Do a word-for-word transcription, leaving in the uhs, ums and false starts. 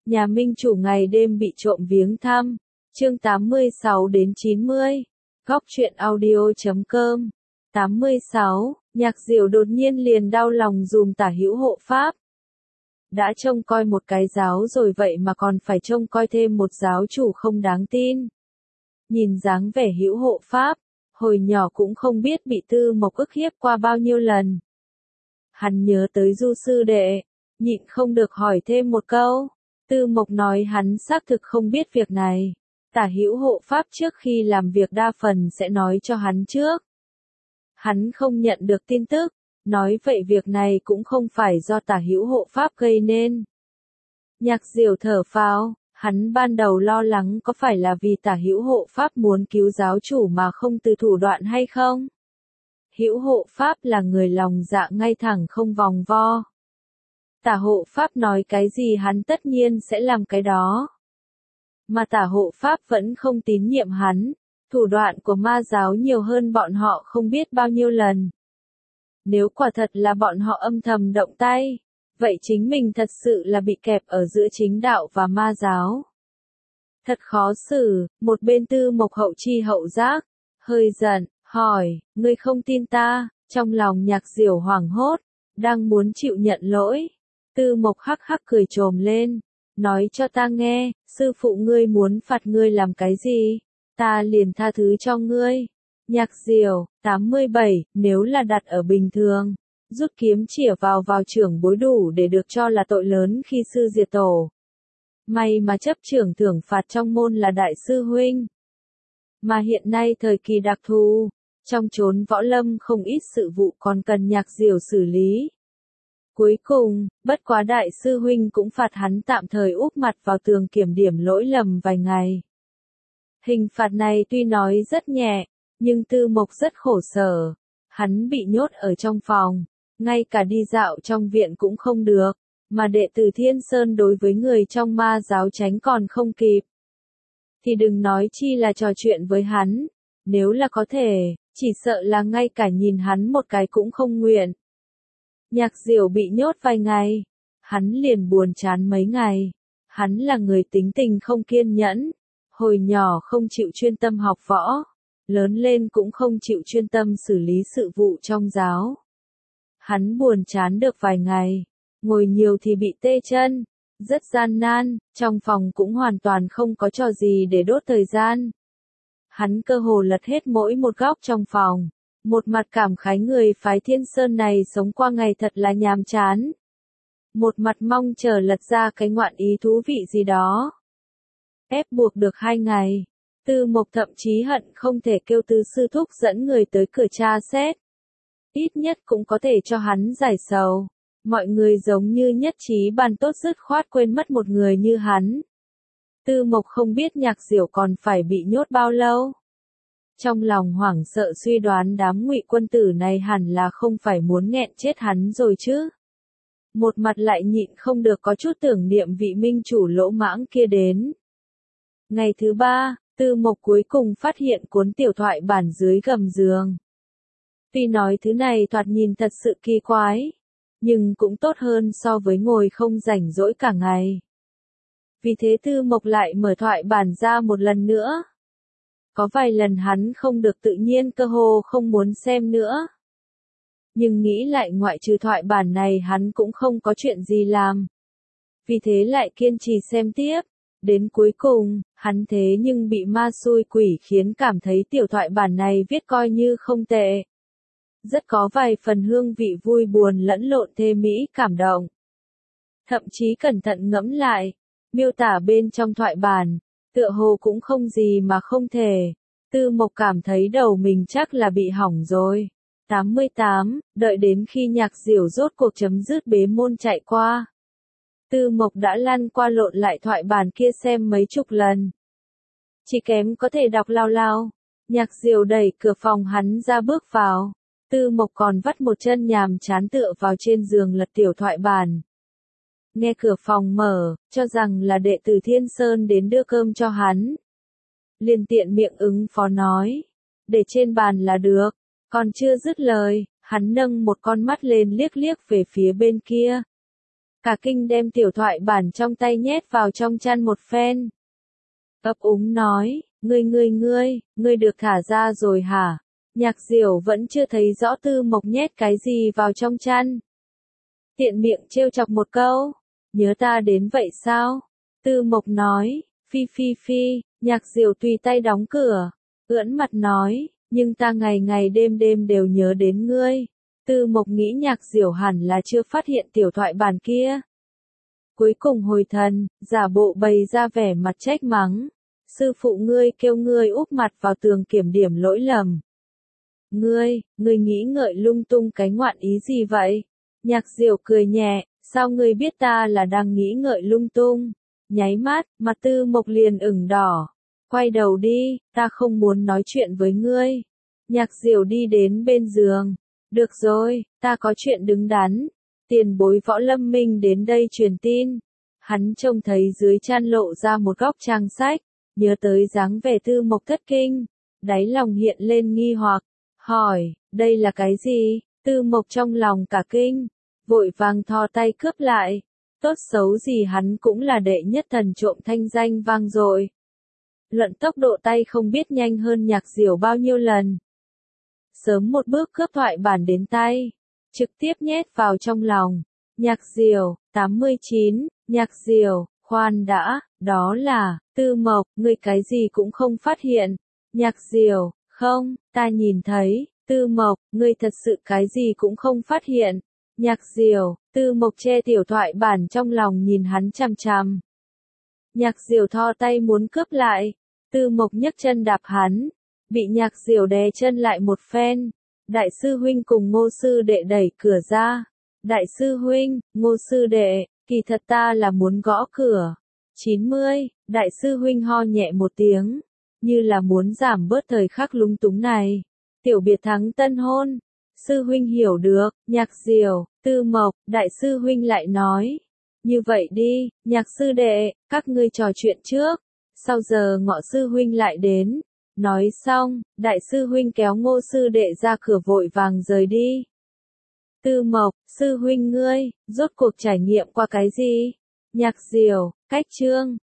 Nhà minh chủ ngày đêm bị trộm viếng thăm. Chương tám mươi sáu đến chín mươi. Góc truyện audio chấm com. tám mươi sáu. Nhạc Diểu đột nhiên liền đau lòng dùm Tả Hữu hộ pháp. Đã trông coi một cái giáo rồi vậy mà còn phải trông coi thêm một giáo chủ không đáng tin. Nhìn dáng vẻ Hữu hộ pháp, hồi nhỏ cũng không biết bị Tư Mộc ức hiếp qua bao nhiêu lần. Hắn nhớ tới Du sư đệ, nhịn không được hỏi thêm một câu. Tư Mộc nói hắn xác thực không biết việc này. Tả Hữu hộ pháp trước khi làm việc đa phần sẽ nói cho hắn trước. Hắn không nhận được tin tức, nói vậy việc này cũng không phải do Tả Hữu hộ pháp gây nên. Nhạc Diểu thở phào, hắn ban đầu lo lắng có phải là vì Tả Hữu hộ pháp muốn cứu giáo chủ mà không từ thủ đoạn hay không? Hữu hộ pháp là người lòng dạ ngay thẳng không vòng vo. Tả hộ pháp nói cái gì hắn tất nhiên sẽ làm cái đó. Mà Tả hộ pháp vẫn không tín nhiệm hắn, thủ đoạn của ma giáo nhiều hơn bọn họ không biết bao nhiêu lần. Nếu quả thật là bọn họ âm thầm động tay, vậy chính mình thật sự là bị kẹp ở giữa chính đạo và ma giáo. Thật khó xử, một bên Tư Mộc hậu chi hậu giác, hơi giận, hỏi, ngươi không tin ta, trong lòng Nhạc Diểu hoảng hốt, đang muốn chịu nhận lỗi. Tư Mộc hắc hắc cười trồm lên, nói cho ta nghe, sư phụ ngươi muốn phạt ngươi làm cái gì, ta liền tha thứ cho ngươi. Nhạc Diểu, tám mươi bảy, nếu là đặt ở bình thường, rút kiếm chĩa vào vào trưởng bối đủ để được cho là tội lớn khi sư diệt tổ. May mà chấp trưởng thưởng phạt trong môn là đại sư huynh. Mà hiện nay thời kỳ đặc thù, trong chốn võ lâm không ít sự vụ còn cần Nhạc Diểu xử lý. Cuối cùng, bất quá đại sư huynh cũng phạt hắn tạm thời úp mặt vào tường kiểm điểm lỗi lầm vài ngày. Hình phạt này tuy nói rất nhẹ, nhưng Tư Mộc rất khổ sở. Hắn bị nhốt ở trong phòng, ngay cả đi dạo trong viện cũng không được, mà đệ tử Thiên Sơn đối với người trong ma giáo tránh còn không kịp. Thì đừng nói chi là trò chuyện với hắn, nếu là có thể, chỉ sợ là ngay cả nhìn hắn một cái cũng không nguyện. Nhạc Diểu bị nhốt vài ngày, hắn liền buồn chán mấy ngày. Hắn là người tính tình không kiên nhẫn, hồi nhỏ không chịu chuyên tâm học võ, lớn lên cũng không chịu chuyên tâm xử lý sự vụ trong giáo. Hắn buồn chán được vài ngày, ngồi nhiều thì bị tê chân, rất gian nan, trong phòng cũng hoàn toàn không có trò gì để đốt thời gian. Hắn cơ hồ lật hết mỗi một góc trong phòng, một mặt cảm khái người phái Thiên Sơn này sống qua ngày thật là nhàm chán. Một mặt mong chờ lật ra cái ngoạn ý thú vị gì đó. Ép buộc được hai ngày, Tư Mộc thậm chí hận không thể kêu Tư sư thúc dẫn người tới cửa tra xét. Ít nhất cũng có thể cho hắn giải sầu. Mọi người giống như nhất trí bàn tốt dứt khoát quên mất một người như hắn. Tư Mộc không biết Nhạc Diểu còn phải bị nhốt bao lâu. Trong lòng hoảng sợ suy đoán đám Ngụy quân tử này hẳn là không phải muốn nghẹn chết hắn rồi chứ. Một mặt lại nhịn không được có chút tưởng niệm vị minh chủ lỗ mãng kia đến. Ngày thứ ba, Tư Mộc cuối cùng phát hiện cuốn tiểu thoại bản dưới gầm giường. Tuy nói thứ này thoạt nhìn thật sự kỳ quái, nhưng cũng tốt hơn so với ngồi không rảnh rỗi cả ngày. Vì thế Tư Mộc lại mở thoại bản ra một lần nữa. Có vài lần hắn không được tự nhiên cơ hồ không muốn xem nữa. Nhưng nghĩ lại ngoại trừ thoại bản này hắn cũng không có chuyện gì làm. Vì thế lại kiên trì xem tiếp. Đến cuối cùng, hắn thế nhưng bị ma xui quỷ khiến cảm thấy tiểu thoại bản này viết coi như không tệ. Rất có vài phần hương vị vui buồn lẫn lộn thê mỹ cảm động. Thậm chí cẩn thận ngẫm lại, miêu tả bên trong thoại bản, tựa hồ cũng không gì mà không thể. Tư Mộc cảm thấy đầu mình chắc là bị hỏng rồi. tám mươi tám, đợi đến khi Nhạc Diểu rốt cuộc chấm dứt bế môn chạy qua. Tư Mộc đã lăn qua lộn lại thoại bản kia xem mấy chục lần. Chỉ kém có thể đọc lao lao. Nhạc Diểu đẩy cửa phòng hắn ra bước vào. Tư Mộc còn vắt một chân nhàm chán tựa vào trên giường lật tiểu thoại bản. Nghe cửa phòng mở, cho rằng là đệ tử Thiên Sơn đến đưa cơm cho hắn. Liền tiện miệng ứng phó nói. Để trên bàn là được. Còn chưa dứt lời, hắn nâng một con mắt lên liếc liếc về phía bên kia. Cả kinh đem tiểu thoại bản trong tay nhét vào trong chăn một phen. Ấp úng nói, ngươi ngươi ngươi, ngươi được thả ra rồi hả? Nhạc Diểu vẫn chưa thấy rõ Tư Mộc nhét cái gì vào trong chăn. Tiện miệng trêu chọc một câu, nhớ ta đến vậy sao? Tư Mộc nói, phi phi phi, Nhạc Diểu tùy tay đóng cửa, ưỡn mặt nói, nhưng ta ngày ngày đêm đêm đều nhớ đến ngươi. Tư Mộc nghĩ Nhạc Diểu hẳn là chưa phát hiện tiểu thoại bản kia. Cuối cùng hồi thần, giả bộ bày ra vẻ mặt trách mắng. Sư phụ ngươi kêu ngươi úp mặt vào tường kiểm điểm lỗi lầm. Ngươi, ngươi nghĩ ngợi lung tung cái ngoạn ý gì vậy? Nhạc Diểu cười nhẹ, sao ngươi biết ta là đang nghĩ ngợi lung tung? Nháy mắt, mặt Tư Mộc liền ửng đỏ. Quay đầu đi, ta không muốn nói chuyện với ngươi. Nhạc Diểu đi đến bên giường. Được rồi, ta có chuyện đứng đắn. Tiền bối Võ Lâm Minh đến đây truyền tin. Hắn trông thấy dưới chăn lộ ra một góc trang sách, nhớ tới dáng vẻ Tư Mộc thất kinh. Đáy lòng hiện lên nghi hoặc, hỏi, đây là cái gì? Tư Mộc trong lòng cả kinh, vội vàng thò tay cướp lại. Tốt xấu gì hắn cũng là đệ nhất thần trộm thanh danh vang dội. Luận tốc độ tay không biết nhanh hơn Nhạc Diểu bao nhiêu lần. Sớm một bước cướp thoại bản đến tay, trực tiếp nhét vào trong lòng. Nhạc Diểu, tám mươi chín, Nhạc Diểu, khoan đã, đó là, Tư Mộc, ngươi cái gì cũng không phát hiện. Nhạc Diểu, không, ta nhìn thấy. Tư Mộc, ngươi thật sự cái gì cũng không phát hiện. Nhạc Diểu, Tư Mộc che tiểu thoại bản trong lòng nhìn hắn chằm chằm. Nhạc Diểu thò tay muốn cướp lại. Tư Mộc nhấc chân đạp hắn, bị Nhạc Diểu đè chân lại một phen. Đại sư huynh cùng Ngô sư đệ đẩy cửa ra. Đại sư huynh, Ngô sư đệ, kỳ thật ta là muốn gõ cửa. chín mươi, đại sư huynh ho nhẹ một tiếng, như là muốn giảm bớt thời khắc lúng túng này. Tiểu biệt thắng tân hôn. Sư huynh hiểu được, Nhạc Diểu, Tư Mộc, đại sư huynh lại nói. Như vậy đi, Nhạc sư đệ, các ngươi trò chuyện trước. Sau giờ ngọ sư huynh lại đến. Nói xong, đại sư huynh kéo Ngô sư đệ ra cửa vội vàng rời đi. Tư Mộc, sư huynh ngươi, rốt cuộc trải nghiệm qua cái gì? Nhạc Diểu, cách chương.